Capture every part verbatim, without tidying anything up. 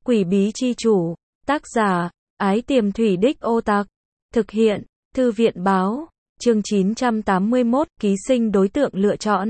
Quỷ bí chi chủ, tác giả, Ái Tiềm Thủy Đích Ô Tạc, thực hiện, Thư viện báo, chương chín trăm tám mươi mốt, ký sinh đối tượng lựa chọn.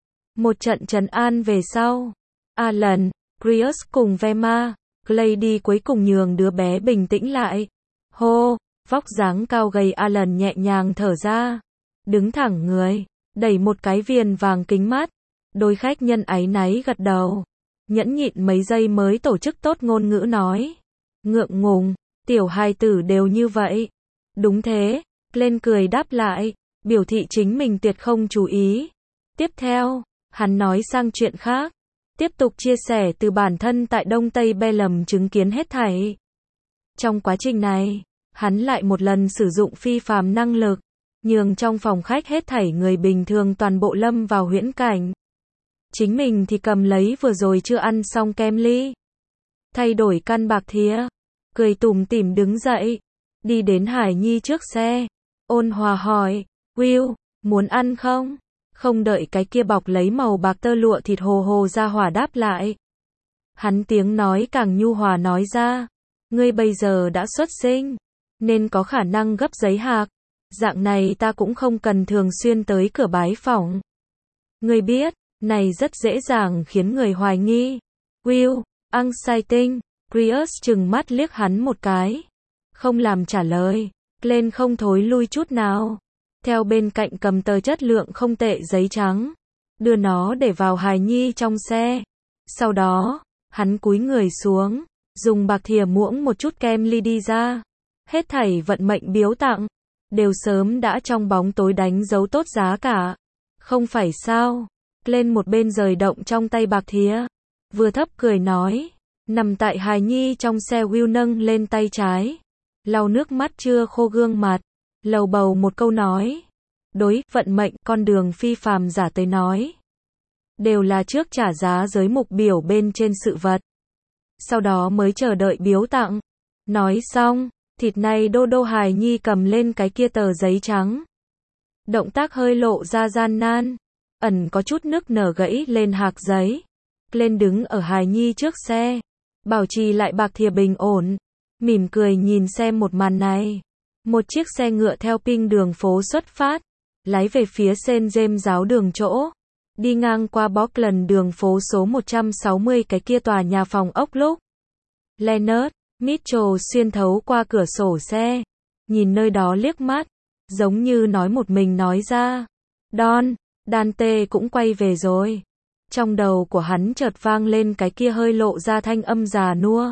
Một trận trấn an về sau, Alan, Chris cùng Velma, Clady cuối cùng nhường đứa bé bình tĩnh lại. Hô, vóc dáng cao gầy Alan nhẹ nhàng thở ra, đứng thẳng người, đẩy một cái viền vàng kính mắt. Đôi khách nhân áy náy gật đầu, nhẫn nhịn mấy giây mới tổ chức tốt ngôn ngữ nói. Ngượng ngùng, tiểu hài tử đều như vậy. Đúng thế, lên cười đáp lại, biểu thị chính mình tuyệt không chú ý. Tiếp theo, hắn nói sang chuyện khác, tiếp tục chia sẻ từ bản thân tại Đông Tây Bellum chứng kiến hết thảy. Trong quá trình này, hắn lại một lần sử dụng phi phàm năng lực, nhường trong phòng khách hết thảy người bình thường toàn bộ lâm vào huyễn cảnh. Chính mình thì cầm lấy vừa rồi chưa ăn xong kem ly, thay đổi căn bạc thìa, cười tủm tỉm đứng dậy, đi đến Hải Nhi trước xe, ôn hòa hỏi, Will, muốn ăn không? Không đợi cái kia bọc lấy màu bạc tơ lụa thịt hồ hồ ra hỏa đáp lại. Hắn tiếng nói càng nhu hòa nói ra, ngươi bây giờ đã xuất sinh, nên có khả năng gấp giấy hạc, dạng này ta cũng không cần thường xuyên tới cửa bái phỏng. Ngươi biết, này rất dễ dàng khiến người hoài nghi. Will, exciting, Chris chừng mắt liếc hắn một cái, không làm trả lời, lên không thối lui chút nào. Theo bên cạnh cầm tờ chất lượng không tệ giấy trắng, đưa nó để vào hài nhi trong xe. Sau đó, hắn cúi người xuống, dùng bạc thìa muỗng một chút kem ly đi ra. Hết thảy vận mệnh biếu tặng, đều sớm đã trong bóng tối đánh dấu tốt giá cả. Không phải sao? Lên một bên rời động trong tay bạc thìa, vừa thấp cười nói, nằm tại hài nhi trong xe. Will nâng lên tay trái, lau nước mắt chưa khô gương mặt, lầu bầu một câu nói, đối vận mệnh con đường phi phàm giả tới nói, đều là trước trả giá giới mục biểu bên trên sự vật, sau đó mới chờ đợi biếu tặng. Nói xong, thịt này đô đô hài nhi cầm lên cái kia tờ giấy trắng, động tác hơi lộ ra gian nan, ẩn có chút nức nở gãy lên hạc giấy. Lên đứng ở hài nhi trước xe, bảo trì lại bạc thìa bình ổn, mỉm cười nhìn xem một màn này. Một chiếc xe ngựa theo ping đường phố xuất phát, lái về phía Saint James giáo đường chỗ, đi ngang qua Bockland đường phố số một trăm sáu mươi cái kia tòa nhà phòng ốc lúc. Leonard Mitchell xuyên thấu qua cửa sổ xe, nhìn nơi đó liếc mắt, giống như nói một mình nói ra, Don, Dante cũng quay về rồi. Trong đầu của hắn chợt vang lên cái kia hơi lộ ra thanh âm già nua.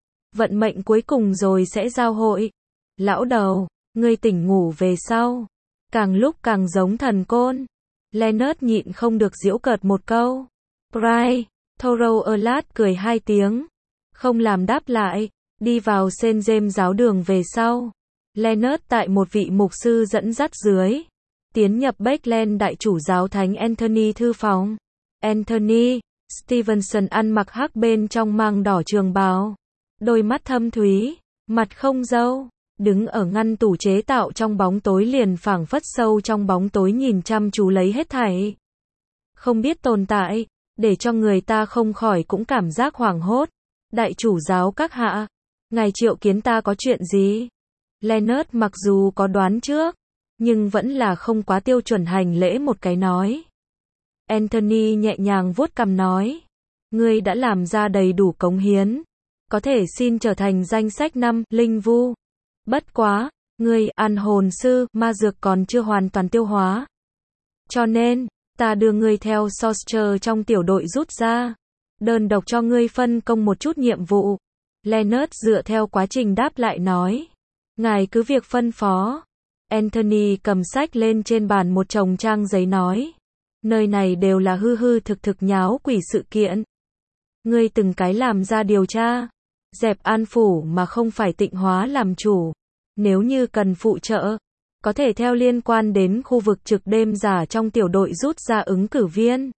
Vận mệnh cuối cùng rồi sẽ giao hội. Lão đầu, ngươi tỉnh ngủ về sau, càng lúc càng giống thần côn. Leonard nhịn không được giễu cợt một câu. Bry, Thorough Erlat cười hai tiếng, không làm đáp lại, đi vào Saint James giáo đường về sau. Leonard tại một vị mục sư dẫn dắt dưới, tiến nhập Beckland đại chủ giáo thánh Anthony thư phòng. Anthony Stevenson ăn mặc hắc bên trong mang đỏ trường bào, đôi mắt thâm thúy, mặt không râu, đứng ở ngăn tủ chế tạo trong bóng tối liền phảng phất sâu trong bóng tối nhìn chăm chú lấy hết thảy. Không biết tồn tại, để cho người ta không khỏi cũng cảm giác hoảng hốt. Đại chủ giáo các hạ, ngài triệu kiến ta có chuyện gì? Leonard mặc dù có đoán trước, nhưng vẫn là không quá tiêu chuẩn hành lễ một cái nói. Anthony nhẹ nhàng vuốt cằm nói, ngươi đã làm ra đầy đủ cống hiến, có thể xin trở thành danh sách năm linh vu. Bất quá, ngươi ăn hồn sư, ma dược còn chưa hoàn toàn tiêu hóa. Cho nên, ta đưa ngươi theo Sorcerer trong tiểu đội rút ra, đơn độc cho ngươi phân công một chút nhiệm vụ. Leonard dựa theo quá trình đáp lại nói, ngài cứ việc phân phó. Anthony cầm sách lên trên bàn một chồng trang giấy nói, nơi này đều là hư hư thực thực nháo quỷ sự kiện. Ngươi từng cái làm ra điều tra, dẹp an phủ mà không phải tịnh hóa làm chủ. Nếu như cần phụ trợ, có thể theo liên quan đến khu vực trực đêm giả trong tiểu đội rút ra ứng cử viên.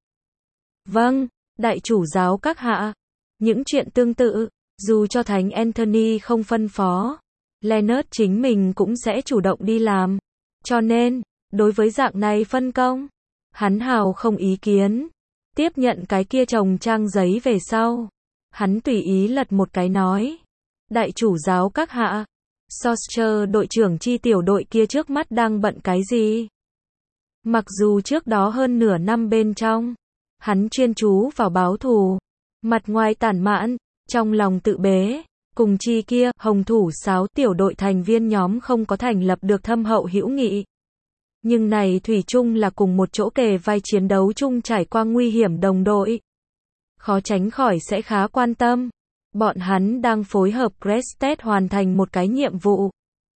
Vâng, đại chủ giáo các hạ. Những chuyện tương tự, dù cho thánh Anthony không phân phó, Leonard chính mình cũng sẽ chủ động đi làm. Cho nên, đối với dạng này phân công, hắn hào không ý kiến. Tiếp nhận cái kia chồng trang giấy về sau, Hắn tùy ý lật một cái nói. Đại chủ giáo các hạ. Sorcerer đội trưởng chi tiểu đội kia trước mắt đang bận cái gì? Mặc dù trước đó hơn nửa năm bên trong, hắn chuyên chú vào báo thù, mặt ngoài tản mạn, trong lòng tự bế, cùng chi kia, hồng thủ sáo tiểu đội thành viên nhóm không có thành lập được thâm hậu hữu nghị. Nhưng này thủy chung là cùng một chỗ kề vai chiến đấu chung trải qua nguy hiểm đồng đội. Khó tránh khỏi sẽ khá quan tâm. Bọn hắn đang phối hợp Crested hoàn thành một cái nhiệm vụ.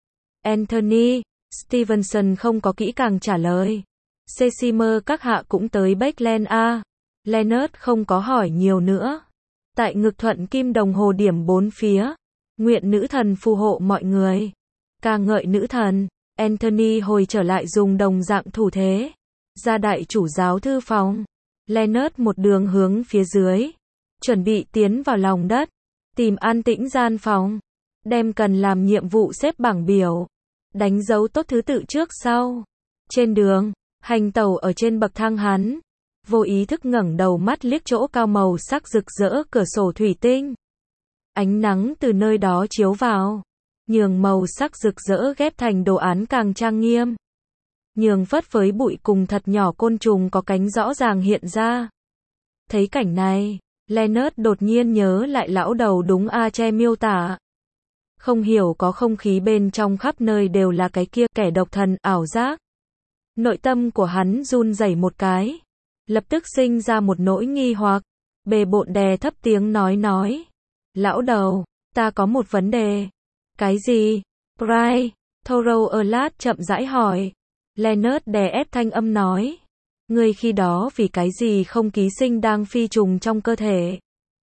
Anthony Stevenson không có kỹ càng trả lời. Cecimer các hạ cũng tới Backland A. Leonard không có hỏi nhiều nữa. Tại ngực thuận kim đồng hồ điểm bốn phía. Nguyện nữ thần phù hộ mọi người. Ca ngợi nữ thần. Anthony hồi trở lại dùng đồng dạng thủ thế. Ra đại chủ giáo thư phòng. Leonard một đường hướng phía dưới. Chuẩn bị tiến vào lòng đất. Tìm an tĩnh gian phòng. Đem cần làm nhiệm vụ xếp bảng biểu. Đánh dấu tốt thứ tự trước sau. Trên đường, hành tẩu ở trên bậc thang hắn. Vô ý thức ngẩng đầu mắt liếc chỗ cao màu sắc rực rỡ cửa sổ thủy tinh. Ánh nắng từ nơi đó chiếu vào. Nhường màu sắc rực rỡ ghép thành đồ án càng trang nghiêm. Nhường phất phới bụi cùng thật nhỏ côn trùng có cánh rõ ràng hiện ra. Thấy cảnh này, Leonard đột nhiên nhớ lại lão đầu đúng A Che miêu tả. Không hiểu có không khí bên trong khắp nơi đều là cái kia kẻ độc thần ảo giác. Nội tâm của hắn run rẩy một cái. Lập tức sinh ra một nỗi nghi hoặc. Bề bộn đè thấp tiếng nói nói. Lão đầu, ta có một vấn đề. Cái gì? Bry, Thorough Erlat chậm rãi hỏi. Leonard đè ép thanh âm nói. Ngươi khi đó vì cái gì không ký sinh đang phi trùng trong cơ thể?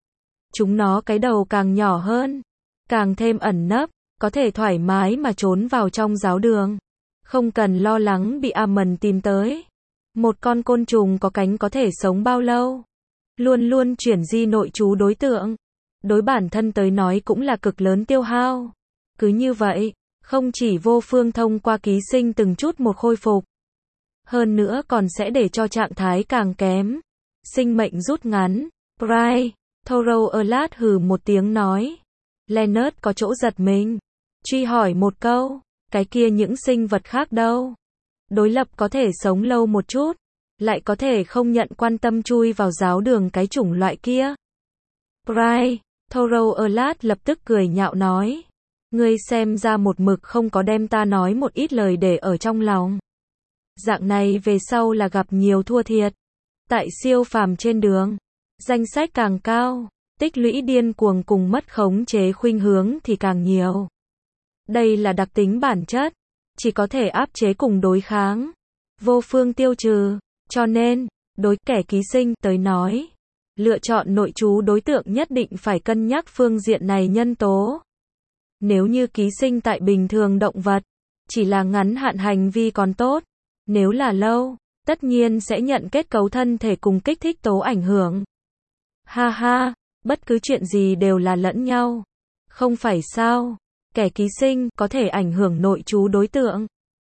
Chúng nó cái đầu càng nhỏ hơn, càng thêm ẩn nấp, có thể thoải mái mà trốn vào trong giáo đường. Không cần lo lắng bị Amon tìm tới. Một con côn trùng có cánh có thể sống bao lâu? Luôn luôn chuyển di nội trú đối tượng. Đối bản thân tới nói cũng là cực lớn tiêu hao. Cứ như vậy, không chỉ vô phương thông qua ký sinh từng chút một khôi phục. Hơn nữa còn sẽ để cho trạng thái càng kém. Sinh mệnh rút ngắn. Bry, Thorough Erlat hừ một tiếng nói. Leonard có chỗ giật mình. Truy hỏi một câu. Cái kia những sinh vật khác đâu? Đối lập có thể sống lâu một chút. Lại có thể không nhận quan tâm chui vào giáo đường cái chủng loại kia. Bry, Thorough Erlat lập tức cười nhạo nói. Ngươi xem ra một mực không có đem ta nói một ít lời để ở trong lòng. Dạng này về sau là gặp nhiều thua thiệt. Tại siêu phàm trên đường, danh sách càng cao, tích lũy điên cuồng cùng mất khống chế khuynh hướng thì càng nhiều. Đây là đặc tính bản chất, chỉ có thể áp chế cùng đối kháng, vô phương tiêu trừ. Cho nên, đối kẻ ký sinh tới nói, lựa chọn nội trú đối tượng nhất định phải cân nhắc phương diện này nhân tố. Nếu như ký sinh tại bình thường động vật, chỉ là ngắn hạn hành vi còn tốt. Nếu là lâu, tất nhiên sẽ nhận kết cấu thân thể cùng kích thích tố ảnh hưởng. Ha ha, bất cứ chuyện gì đều là lẫn nhau. Không phải sao, kẻ ký sinh có thể ảnh hưởng nội trú đối tượng.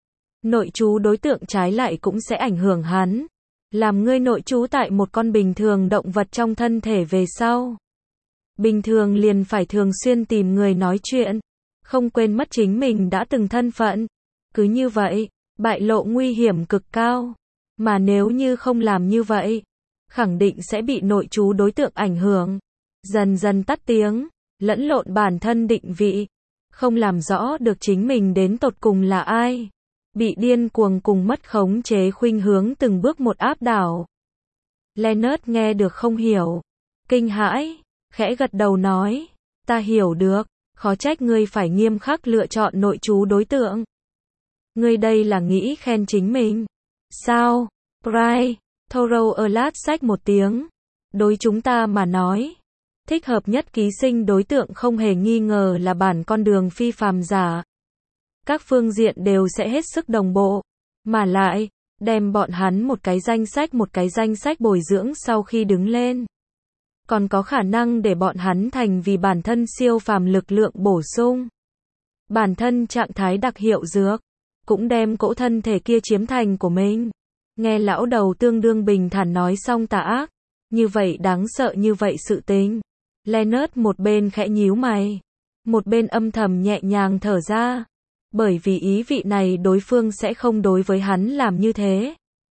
Nội trú đối tượng trái lại cũng sẽ ảnh hưởng hắn. Làm ngươi nội trú tại một con bình thường động vật trong thân thể về sau. Bình thường liền phải thường xuyên tìm người nói chuyện. Không quên mất chính mình đã từng thân phận. Cứ như vậy, bại lộ nguy hiểm cực cao. Mà nếu như không làm như vậy, khẳng định sẽ bị nội trú đối tượng ảnh hưởng. Dần dần tắt tiếng, lẫn lộn bản thân định vị. Không làm rõ được chính mình đến tột cùng là ai. Bị điên cuồng cùng mất khống chế khuynh hướng từng bước một áp đảo. Leonard nghe được không hiểu. Kinh hãi, khẽ gật đầu nói. Ta hiểu được, khó trách ngươi phải nghiêm khắc lựa chọn nội trú đối tượng. Ngươi đây là nghĩ khen chính mình. Sao? Bry, Thorough Erlat xách một tiếng. Đối chúng ta mà nói, thích hợp nhất ký sinh đối tượng không hề nghi ngờ là bản con đường phi phàm giả. Các phương diện đều sẽ hết sức đồng bộ. Mà lại, đem bọn hắn một cái danh sách một cái danh sách bồi dưỡng sau khi đứng lên. Còn có khả năng để bọn hắn thành vì bản thân siêu phàm lực lượng bổ sung. Bản thân trạng thái đặc hiệu dược. Cũng đem cỗ thân thể kia chiếm thành của mình. Nghe lão đầu tương đương bình thản nói xong tà ác. Như vậy đáng sợ như vậy sự tình. Leonard một bên khẽ nhíu mày, một bên âm thầm nhẹ nhàng thở ra, bởi vì ý vị này đối phương sẽ không đối với hắn làm như thế.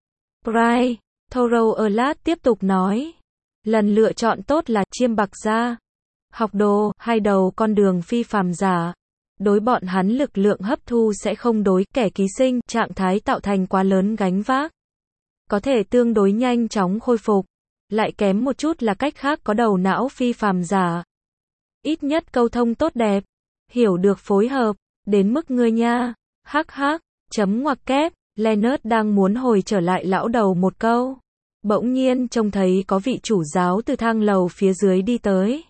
Bright, Thorough tiếp tục nói, lần lựa chọn tốt là chiêm bạc gia, học đồ, hai đầu con đường phi phàm giả. Đối bọn hắn lực lượng hấp thu sẽ không đối kẻ ký sinh trạng thái tạo thành quá lớn gánh vác. Có thể tương đối nhanh chóng khôi phục. Lại kém một chút là cách khác có đầu não phi phàm giả. Ít nhất câu thông tốt đẹp. Hiểu được phối hợp. Đến mức ngươi nha. Hắc hắc. Chấm ngoặc kép. Leonard đang muốn hồi trở lại lão đầu một câu. Bỗng nhiên trông thấy có vị chủ giáo từ thang lầu phía dưới đi tới.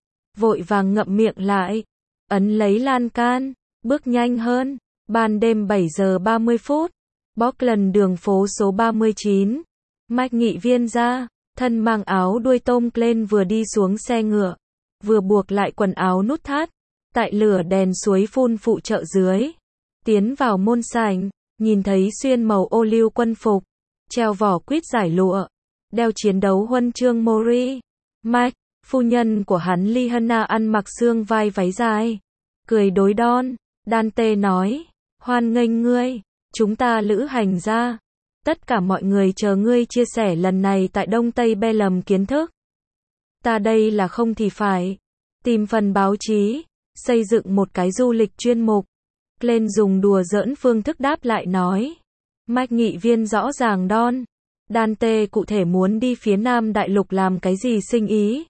Vội vàng ngậm miệng lại. Ấn lấy lan can, bước nhanh hơn, ban đêm bảy giờ ba mươi phút, Bockland đường phố số ba mươi chín, Mike nghị viên ra, thân mang áo đuôi tôm Glenn vừa đi xuống xe ngựa, vừa buộc lại quần áo nút thắt, tại lửa đèn suối phun phụ trợ dưới, tiến vào môn sảnh, nhìn thấy xuyên màu ô liu quân phục, treo vỏ quýt giải lụa, đeo chiến đấu huân chương Mori, Mike. Phu nhân của hắn Liana ăn mặc xương vai váy dài, cười đối đon, Dante nói, hoan nghênh ngươi, chúng ta lữ hành ra, tất cả mọi người chờ ngươi chia sẻ lần này tại Đông Tây Bellum kiến thức. Ta đây là không thì phải, tìm phần báo chí, xây dựng một cái du lịch chuyên mục. Glenn dùng đùa giỡn phương thức đáp lại nói, Mike nghị viên rõ ràng đon, Dante cụ thể muốn đi phía Nam Đại Lục làm cái gì sinh ý.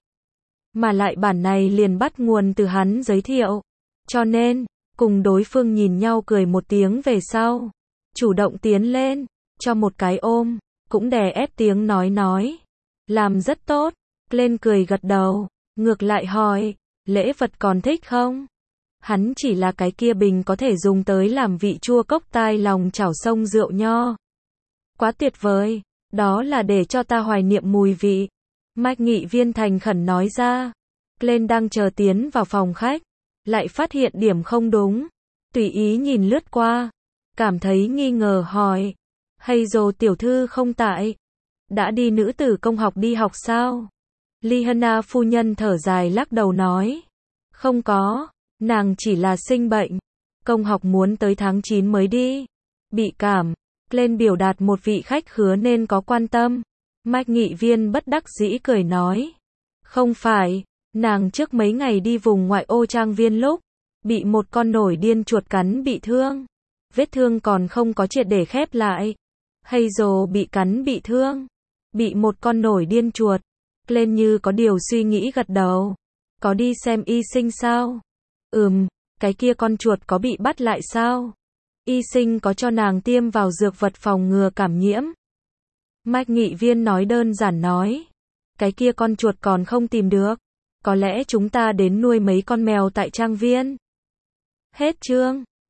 Mà lại bản này liền bắt nguồn từ hắn giới thiệu. Cho nên, cùng đối phương nhìn nhau cười một tiếng về sau. Chủ động tiến lên, cho một cái ôm, cũng đè ép tiếng nói nói. Làm rất tốt, Glenn cười gật đầu, ngược lại hỏi, lễ vật còn thích không? Hắn chỉ là cái kia bình có thể dùng tới làm vị chua cốc tai lòng chảo sông rượu nho. Quá tuyệt vời, đó là để cho ta hoài niệm mùi vị. Mike nghị viên thành khẩn nói ra. Glenn đang chờ tiến vào phòng khách, lại phát hiện điểm không đúng, tùy ý nhìn lướt qua, cảm thấy nghi ngờ hỏi, Hazel tiểu thư không tại, đã đi nữ tử công học đi học sao? Liana phu nhân thở dài lắc đầu nói, không có, nàng chỉ là sinh bệnh, công học muốn tới tháng chín mới đi, bị cảm. Glenn biểu đạt một vị khách khứa nên có quan tâm. Mike nghị viên bất đắc dĩ cười nói, không phải, nàng trước mấy ngày đi vùng ngoại ô trang viên lúc, bị một con nổi điên chuột cắn bị thương, vết thương còn không có triệt để khép lại. Hazel bị cắn bị thương, bị một con nổi điên chuột. Glenn như có điều suy nghĩ gật đầu, có đi xem y sinh sao? Ừm, cái kia con chuột có bị bắt lại sao? Y sinh có cho nàng tiêm vào dược vật phòng ngừa cảm nhiễm. Mike nghị viên nói đơn giản nói, cái kia con chuột còn không tìm được, có lẽ chúng ta đến nuôi mấy con mèo tại trang viên. Hết chương.